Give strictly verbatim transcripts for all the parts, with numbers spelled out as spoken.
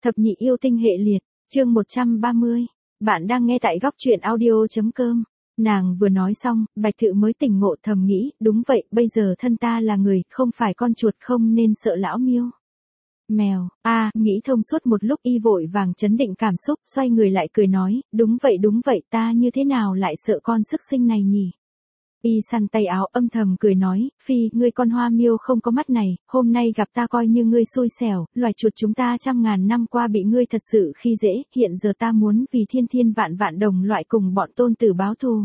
Thập nhị yêu tinh hệ liệt, chương một trăm ba mươi. Bạn đang nghe tại góc truyện audio.com. Nàng vừa nói xong, Bạch Thự mới tỉnh ngộ thầm nghĩ, đúng vậy, bây giờ thân ta là người, không phải con chuột không nên sợ lão miêu. Mèo, a à, nghĩ thông suốt một lúc y vội vàng chấn định cảm xúc, xoay người lại cười nói, đúng vậy đúng vậy, ta như thế nào lại sợ con sức sinh này nhỉ? Y săn tay áo âm thầm cười nói, phi, ngươi con hoa miêu không có mắt này, hôm nay gặp ta coi như ngươi xui xẻo, loài chuột chúng ta trăm ngàn năm qua bị ngươi thật sự khi dễ, hiện giờ ta muốn vì thiên thiên vạn vạn đồng loại cùng bọn tôn tử báo thù.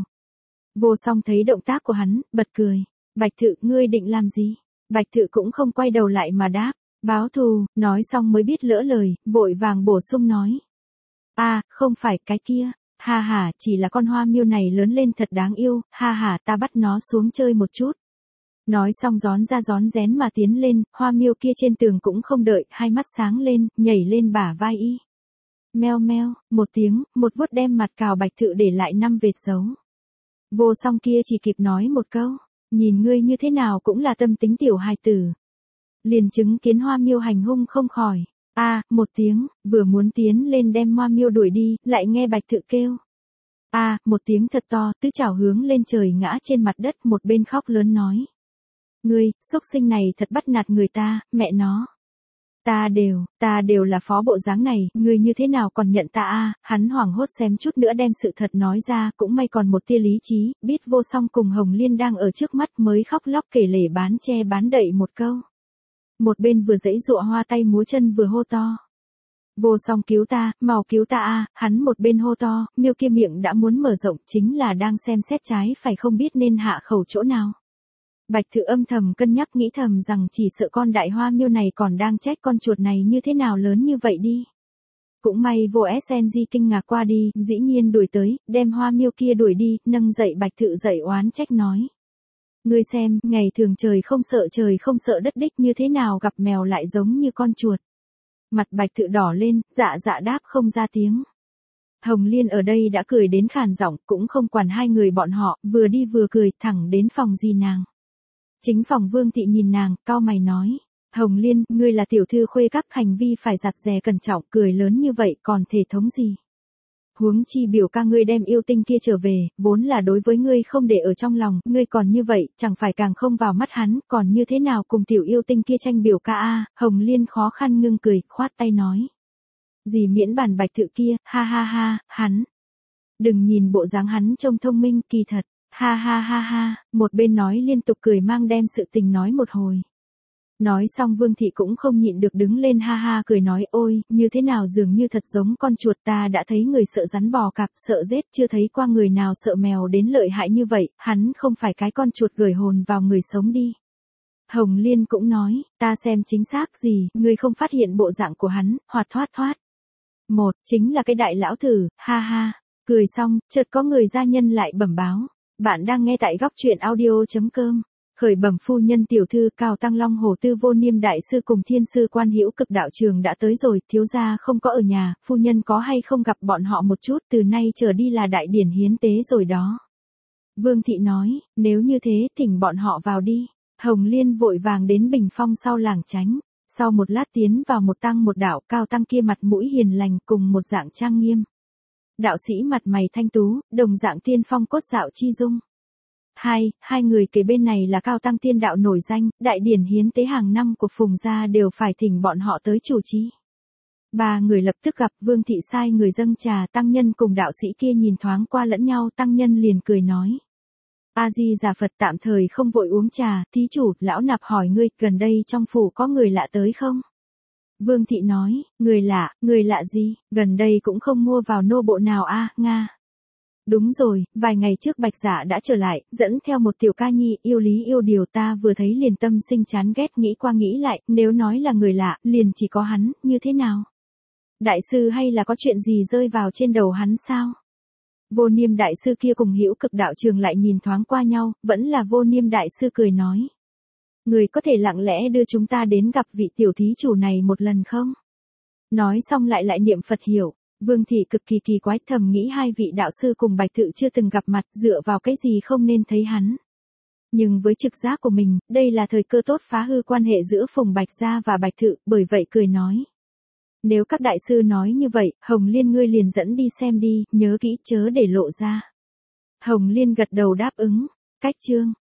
Vô Song thấy động tác của hắn, bật cười, Bạch Thự, ngươi định làm gì? Bạch Thự cũng không quay đầu lại mà đáp, báo thù, nói xong mới biết lỡ lời, vội vàng bổ sung nói. a à, không phải cái kia. Ha ha, chỉ là con hoa miêu này lớn lên thật đáng yêu, ha ha, ta bắt nó xuống chơi một chút. Nói xong gión ra gión rén mà tiến lên, hoa miêu kia trên tường cũng không đợi, hai mắt sáng lên, nhảy lên bả vai y. Meo meo, một tiếng, một vuốt đem mặt cào Bạch Thự để lại năm vệt dấu. Vô Song kia chỉ kịp nói một câu, nhìn ngươi như thế nào cũng là tâm tính tiểu hài tử. Liền chứng kiến hoa miêu hành hung không khỏi. a à, một tiếng, vừa muốn tiến lên đem hoa miêu đuổi đi, lại nghe Bạch Thự kêu. a à, một tiếng thật to, tứ chảo hướng lên trời ngã trên mặt đất, một bên khóc lớn nói. Ngươi, xúc sinh này thật bắt nạt người ta, mẹ nó. Ta đều, ta đều là phó bộ dáng này, ngươi như thế nào còn nhận ta a à, hắn hoảng hốt xém chút nữa đem sự thật nói ra, cũng may còn một tia lý trí, biết Vô Song cùng Hồng Liên đang ở trước mắt mới khóc lóc kể lể bán che bán đậy một câu. Một bên vừa giãy giụa hoa tay múa chân vừa hô to. Vô Song cứu ta, mau cứu ta a, hắn một bên hô to, miêu kia miệng đã muốn mở rộng, chính là đang xem xét trái phải không biết nên hạ khẩu chỗ nào. Bạch Thự âm thầm cân nhắc nghĩ thầm rằng chỉ sợ con đại hoa miêu này còn đang trách con chuột này như thế nào lớn như vậy đi. Cũng may Vô ét en giê kinh ngạc qua đi, dĩ nhiên đuổi tới, đem hoa miêu kia đuổi đi, nâng dậy Bạch Thự dậy oán trách nói. Ngươi xem, ngày thường trời không sợ trời không sợ đất đích như thế nào gặp mèo lại giống như con chuột. Mặt Bạch Thự đỏ lên, dạ dạ đáp không ra tiếng. Hồng Liên ở đây đã cười đến khàn giọng, cũng không quản hai người bọn họ, vừa đi vừa cười, thẳng đến phòng dì nàng. Chính phòng Vương Thị nhìn nàng, cau mày nói. Hồng Liên, ngươi là tiểu thư khuê các, hành vi phải giặt dè cẩn trọng, cười lớn như vậy còn thể thống gì. Huống chi biểu ca ngươi đem yêu tinh kia trở về, vốn là đối với ngươi không để ở trong lòng, ngươi còn như vậy, chẳng phải càng không vào mắt hắn, còn như thế nào cùng tiểu yêu tinh kia tranh biểu ca a? Hồng Liên khó khăn ngưng cười, khoát tay nói. Gì miễn bàn Bạch Thự kia, ha ha ha, hắn. Đừng nhìn bộ dáng hắn trông thông minh, kỳ thật, ha ha ha ha, một bên nói liên tục cười mang đem sự tình nói một hồi. Nói xong Vương Thị cũng không nhịn được đứng lên ha ha cười nói ôi, như thế nào dường như thật giống con chuột, ta đã thấy người sợ rắn bò cạp, sợ rết, chưa thấy qua người nào sợ mèo đến lợi hại như vậy, hắn không phải cái con chuột gửi hồn vào người sống đi. Hồng Liên cũng nói, ta xem chính xác gì, ngươi không phát hiện bộ dạng của hắn, hoạt thoát thoát. Một, chính là cái đại lão thử, ha ha, cười xong, chợt có người gia nhân lại bẩm báo, bạn đang nghe tại góc truyện audio.com. Khởi bẩm phu nhân tiểu thư Cao Tăng Long Hồ Tư Vô Niêm đại sư cùng thiên sư Quan Hữu Cực đạo trường đã tới rồi, thiếu gia không có ở nhà, phu nhân có hay không gặp bọn họ một chút, từ nay trở đi là đại điển hiến tế rồi đó. Vương Thị nói, nếu như thế thỉnh bọn họ vào đi. Hồng Liên vội vàng đến bình phong sau làng tránh, sau một lát tiến vào một tăng một đạo, Cao Tăng kia mặt mũi hiền lành cùng một dạng trang nghiêm. Đạo sĩ mặt mày thanh tú, đồng dạng tiên phong cốt dạo chi dung. Hai, hai người kế bên này là Cao Tăng tiên đạo nổi danh, đại điển hiến tế hàng năm của Phùng gia đều phải thỉnh bọn họ tới chủ trì. Ba người lập tức gặp, Vương Thị sai người dâng trà, tăng nhân cùng đạo sĩ kia nhìn thoáng qua lẫn nhau, tăng nhân liền cười nói. A Di Đà Phật, tạm thời không vội uống trà, thí chủ, lão nạp hỏi ngươi, gần đây trong phủ có người lạ tới không? Vương Thị nói, người lạ, người lạ gì, gần đây cũng không mua vào nô bộ nào a, à, Nga. Đúng rồi, vài ngày trước Bạch Dạ đã trở lại, dẫn theo một tiểu ca nhi, yêu lý yêu điều, ta vừa thấy liền tâm sinh chán ghét, nghĩ qua nghĩ lại, nếu nói là người lạ, liền chỉ có hắn, như thế nào? Đại sư hay là có chuyện gì rơi vào trên đầu hắn sao? Vô Niêm đại sư kia cùng Hữu Cực đạo trường lại nhìn thoáng qua nhau, vẫn là Vô Niêm đại sư cười nói. Người có thể lặng lẽ đưa chúng ta đến gặp vị tiểu thí chủ này một lần không? Nói xong lại lại niệm Phật hiểu. Vương Thị cực kỳ kỳ quái, thầm nghĩ hai vị đạo sư cùng Bạch Thự chưa từng gặp mặt, dựa vào cái gì không nên thấy hắn. Nhưng với trực giác của mình, đây là thời cơ tốt phá hư quan hệ giữa Phùng Bạch Gia và Bạch Thự, bởi vậy cười nói. Nếu các đại sư nói như vậy, Hồng Liên ngươi liền dẫn đi xem đi, nhớ kỹ chớ để lộ ra. Hồng Liên gật đầu đáp ứng. Cách chương